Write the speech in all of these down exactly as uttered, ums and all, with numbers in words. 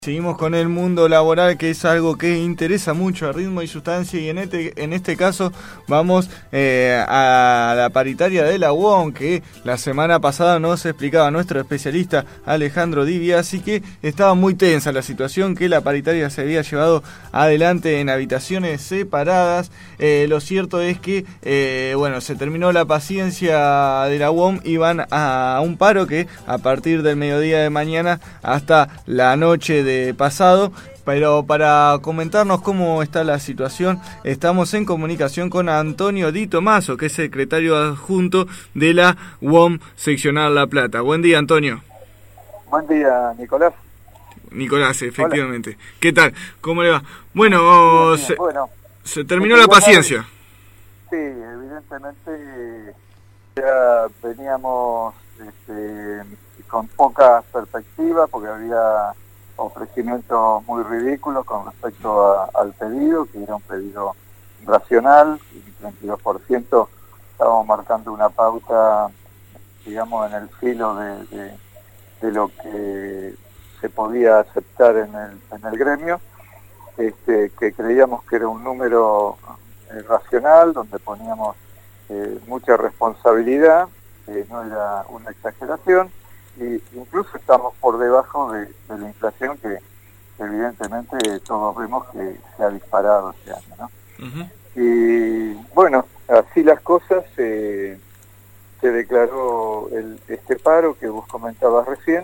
Seguimos con el mundo laboral, que es algo que interesa mucho a Ritmo y Sustancia, y en este en este caso vamos eh, a la paritaria de la U O M, que la semana pasada nos explicaba nuestro especialista Alejandro Divia, así que estaba muy tensa la situación, que la paritaria se había llevado adelante en habitaciones separadas. Eh, lo cierto es que eh, bueno, se terminó la paciencia de la U O M y van a un paro que a partir del mediodía de mañana hasta la noche de pasado. Pero para comentarnos cómo está la situación, estamos en comunicación con Antonio Di Tomaso, que es secretario adjunto de la U O M Seccional La Plata. Buen día, Antonio. Buen día, Nicolás. Nicolás, efectivamente. Hola. ¿Qué tal? ¿Cómo le va? Bueno, bien, bien. Se, bueno se terminó la paciencia. Sí, evidentemente ya veníamos este, con poca perspectiva, porque había ofrecimientos muy ridículos con respecto a, al pedido, que era un pedido racional, y treinta y dos por ciento estábamos marcando una pauta, digamos, en el filo de, de, de lo que se podía aceptar en el, en el gremio, este, que creíamos que era un número eh, racional, donde poníamos eh, mucha responsabilidad, eh, no era una exageración, y incluso estamos por debajo de, de la inflación que evidentemente todos vemos que se ha disparado este año, ¿no? Uh-huh. Y bueno, así las cosas, eh, se declaró el, este paro que vos comentabas recién,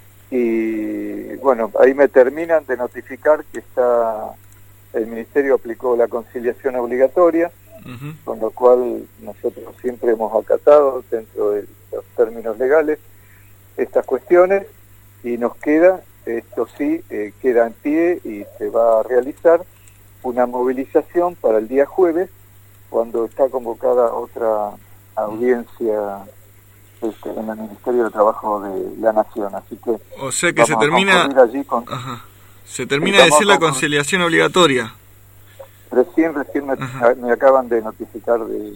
y bueno, ahí me terminan de notificar que está el Ministerio aplicó la conciliación obligatoria, uh-huh. con lo cual nosotros siempre hemos acatado dentro de los términos legales estas cuestiones, y nos queda, esto sí, eh, queda en pie y se va a realizar una movilización para el día jueves, cuando está convocada otra audiencia este, en el Ministerio de Trabajo de la Nación. Así que o sea que se termina allí con, ajá. se termina de decir la conciliación obligatoria. Recién, recién me, me acaban de notificar de,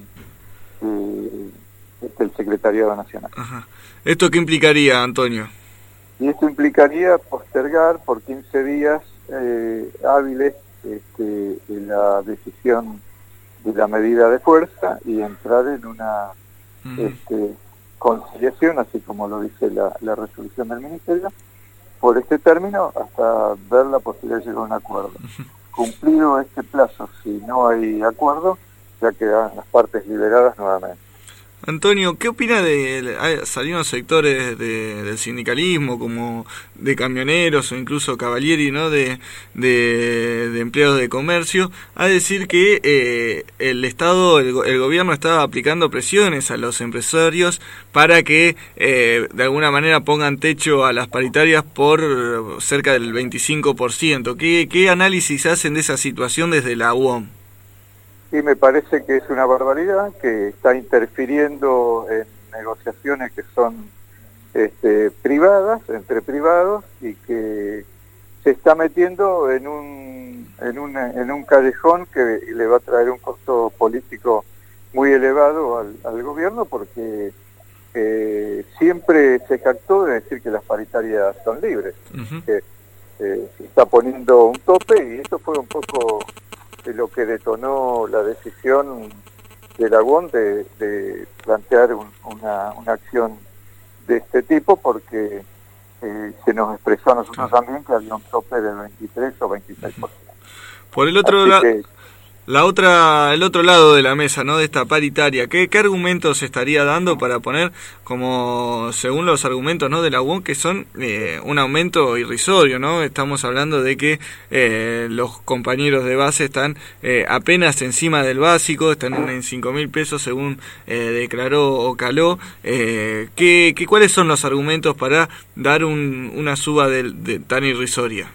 de del Secretariado Nacional. Ajá. ¿Esto qué implicaría, Antonio? Y esto implicaría postergar por quince días eh, hábiles este, la decisión de la medida de fuerza y entrar en una uh-huh. este, conciliación, así como lo dice la, la resolución del Ministerio, por este término, hasta ver la posibilidad de llegar a un acuerdo. Uh-huh. Cumplido este plazo, si no hay acuerdo, ya quedan las partes liberadas nuevamente. Antonio, ¿qué opina de salieron sectores de, del sindicalismo, como de camioneros o incluso Cavalieri, ¿no? de, de, de empleados de comercio, a decir que eh, el Estado, el, el gobierno estaba aplicando presiones a los empresarios para que eh, de alguna manera pongan techo a las paritarias por cerca del veinticinco por ciento? ¿Qué, qué análisis hacen de esa situación desde la U O M? Y me parece que es una barbaridad, que está interfiriendo en negociaciones que son este, privadas, entre privados, y que se está metiendo en un, en un, en un callejón que le va a traer un costo político muy elevado al, al gobierno, porque eh, siempre se jactó de decir que las paritarias son libres, uh-huh. que eh, se está poniendo un tope, y esto fue un poco de lo que detonó la decisión de la U O M de, de plantear un, una, una acción de este tipo, porque eh, se nos expresó a nosotros también que había un tope del veintitrés o veintiséis por ciento. Por el otro lado, la otra, el otro lado de la mesa, ¿no? De esta paritaria, ¿qué, qué argumentos se estaría dando para poner, como según los argumentos, ¿no? de la U O M, que son eh, un aumento irrisorio, ¿no? Estamos hablando de que eh, los compañeros de base están eh, apenas encima del básico, están en cinco mil pesos según eh, declaró Ocaló. Eh, ¿qué, qué, ¿Cuáles son los argumentos para dar un, una suba de, de tan irrisoria?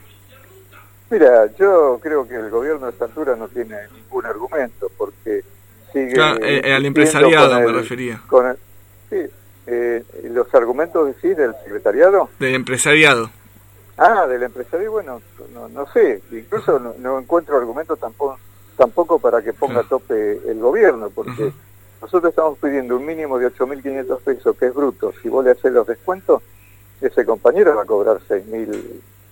Mira, yo creo que el gobierno a esta altura no tiene ningún argumento, porque sigue... Claro, eh, al empresariado el, me refería. Con el, sí, eh, los argumentos, sí, del secretariado. Del empresariado. Ah, del empresariado, bueno, no, no sé, incluso no, no encuentro argumentos tampoco, tampoco para que ponga a tope el gobierno, porque uh-huh. nosotros estamos pidiendo un mínimo de ocho mil quinientos pesos, que es bruto. Si vos le haces los descuentos, ese compañero va a cobrar seis mil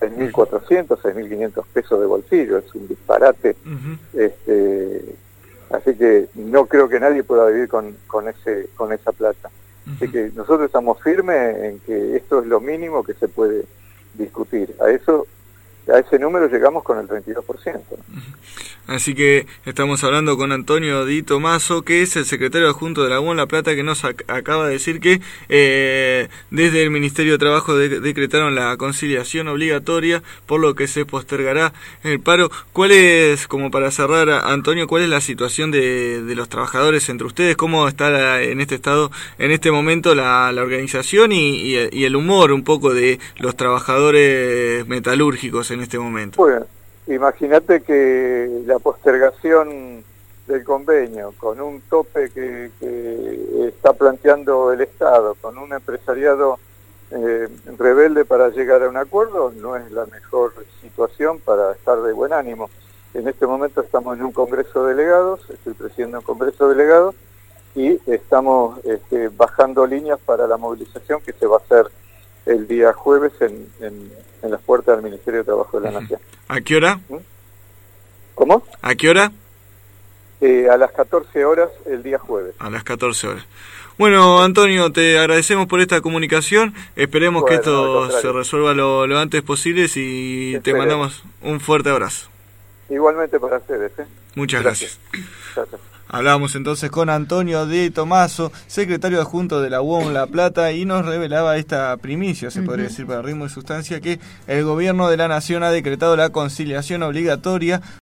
seis mil cuatrocientos, seis mil quinientos pesos de bolsillo, es un disparate. Uh-huh. este, así que no creo que nadie pueda vivir con, con, ese, con esa plata. Uh-huh. Así que nosotros estamos firmes en que esto es lo mínimo que se puede discutir. A eso, a ese número llegamos con el treinta y dos por ciento. Así que estamos hablando con Antonio Di Tomaso, que es el secretario adjunto de la U O N La Plata, que nos ac- acaba de decir que eh, desde el Ministerio de Trabajo de- decretaron la conciliación obligatoria, por lo que se postergará el paro. ¿Cuál es, como para cerrar, Antonio, cuál es la situación de, de los trabajadores entre ustedes? ¿Cómo está la, en este estado, en este momento, la, la organización y, y, y el humor un poco de los trabajadores metalúrgicos en este momento? Bueno, imagínate que la postergación del convenio, con un tope que, que está planteando el Estado, con un empresariado eh, rebelde para llegar a un acuerdo, no es la mejor situación para estar de buen ánimo. En este momento estamos en un congreso de delegados, estoy presidiendo un congreso de delegados, y estamos este, bajando líneas para la movilización que se va a hacer el día jueves en, en, en las puertas del Ministerio de Trabajo de la Nación. ¿A qué hora? ¿Cómo? ¿A qué hora? Eh, a las catorce horas el día jueves. A las catorce horas. Bueno, Antonio, te agradecemos por esta comunicación. Esperemos bueno, que esto se resuelva lo, lo antes posible y Esperemos. Te mandamos un fuerte abrazo. Igualmente para ustedes. ¿eh? Muchas gracias. gracias. gracias. Hablábamos entonces con Antonio Di Tomaso, secretario adjunto de la U O N La Plata, y nos revelaba esta primicia, se uh-huh. podría decir para Ritmo y Sustancia, que el gobierno de la Nación ha decretado la conciliación obligatoria